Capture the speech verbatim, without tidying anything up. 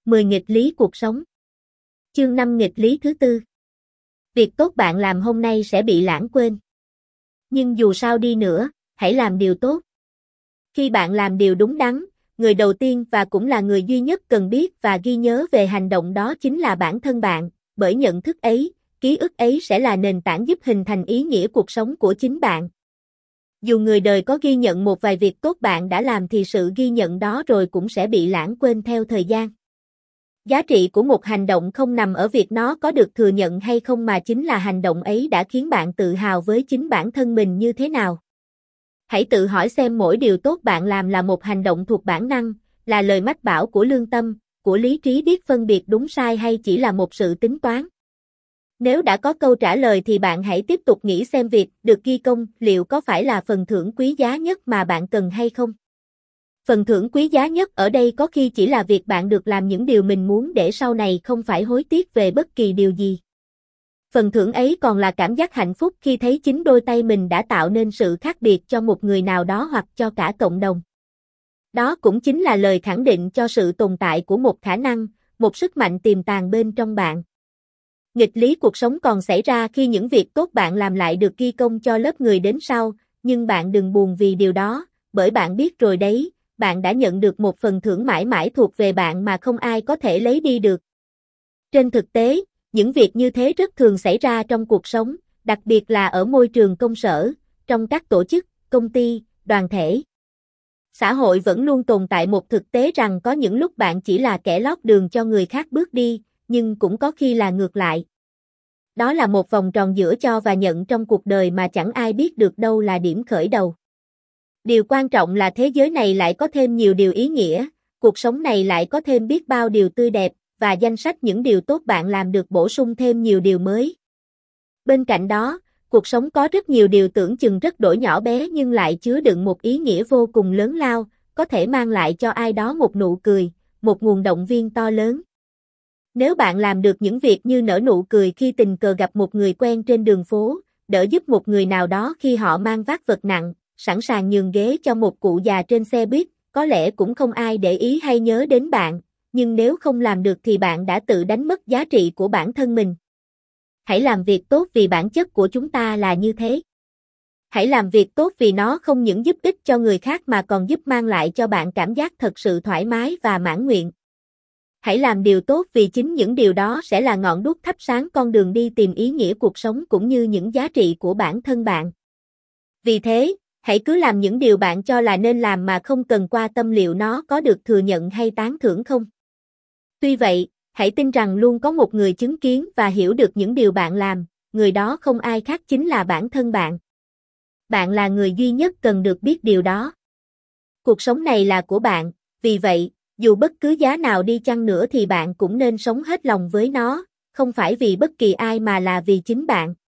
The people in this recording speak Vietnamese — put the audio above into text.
mười nghịch lý cuộc sống. Chương năm nghịch lý thứ tư. Việc tốt bạn làm hôm nay sẽ bị lãng quên. Nhưng dù sao đi nữa, hãy làm điều tốt. Khi bạn làm điều đúng đắn, người đầu tiên và cũng là người duy nhất cần biết và ghi nhớ về hành động đó chính là bản thân bạn, bởi nhận thức ấy, ký ức ấy sẽ là nền tảng giúp hình thành ý nghĩa cuộc sống của chính bạn. Dù người đời có ghi nhận một vài việc tốt bạn đã làm thì sự ghi nhận đó rồi cũng sẽ bị lãng quên theo thời gian. Giá trị của một hành động không nằm ở việc nó có được thừa nhận hay không mà chính là hành động ấy đã khiến bạn tự hào với chính bản thân mình như thế nào. Hãy tự hỏi xem mỗi điều tốt bạn làm là một hành động thuộc bản năng, là lời mách bảo của lương tâm, của lý trí biết phân biệt đúng sai hay chỉ là một sự tính toán. Nếu đã có câu trả lời thì bạn hãy tiếp tục nghĩ xem việc được ghi công liệu có phải là phần thưởng quý giá nhất mà bạn cần hay không. Phần thưởng quý giá nhất ở đây có khi chỉ là việc bạn được làm những điều mình muốn để sau này không phải hối tiếc về bất kỳ điều gì. Phần thưởng ấy còn là cảm giác hạnh phúc khi thấy chính đôi tay mình đã tạo nên sự khác biệt cho một người nào đó hoặc cho cả cộng đồng. Đó cũng chính là lời khẳng định cho sự tồn tại của một khả năng, một sức mạnh tiềm tàng bên trong bạn. Nghịch lý cuộc sống còn xảy ra khi những việc tốt bạn làm lại được ghi công cho lớp người đến sau, nhưng bạn đừng buồn vì điều đó, bởi bạn biết rồi đấy, bạn đã nhận được một phần thưởng mãi mãi thuộc về bạn mà không ai có thể lấy đi được. Trên thực tế, những việc như thế rất thường xảy ra trong cuộc sống, đặc biệt là ở môi trường công sở, trong các tổ chức, công ty, đoàn thể. Xã hội vẫn luôn tồn tại một thực tế rằng có những lúc bạn chỉ là kẻ lót đường cho người khác bước đi, nhưng cũng có khi là ngược lại. Đó là một vòng tròn giữa cho và nhận trong cuộc đời mà chẳng ai biết được đâu là điểm khởi đầu. Điều quan trọng là thế giới này lại có thêm nhiều điều ý nghĩa, cuộc sống này lại có thêm biết bao điều tươi đẹp, và danh sách những điều tốt bạn làm được bổ sung thêm nhiều điều mới. Bên cạnh đó, cuộc sống có rất nhiều điều tưởng chừng rất đổi nhỏ bé nhưng lại chứa đựng một ý nghĩa vô cùng lớn lao, có thể mang lại cho ai đó một nụ cười, một nguồn động viên to lớn. Nếu bạn làm được những việc như nở nụ cười khi tình cờ gặp một người quen trên đường phố, đỡ giúp một người nào đó khi họ mang vác vật nặng, sẵn sàng nhường ghế cho một cụ già trên xe buýt, có lẽ cũng không ai để ý hay nhớ đến bạn, nhưng nếu không làm được thì bạn đã tự đánh mất giá trị của bản thân mình. Hãy làm việc tốt vì bản chất của chúng ta là như thế. Hãy làm việc tốt vì nó không những giúp ích cho người khác mà còn giúp mang lại cho bạn cảm giác thật sự thoải mái và mãn nguyện. Hãy làm điều tốt vì chính những điều đó sẽ là ngọn đuốc thắp sáng con đường đi tìm ý nghĩa cuộc sống cũng như những giá trị của bản thân bạn. Vì thế, hãy cứ làm những điều bạn cho là nên làm mà không cần qua tâm liệu nó có được thừa nhận hay tán thưởng không. Tuy vậy, hãy tin rằng luôn có một người chứng kiến và hiểu được những điều bạn làm, người đó không ai khác chính là bản thân bạn. Bạn là người duy nhất cần được biết điều đó. Cuộc sống này là của bạn, vì vậy, dù bất cứ giá nào đi chăng nữa thì bạn cũng nên sống hết lòng với nó, không phải vì bất kỳ ai mà là vì chính bạn.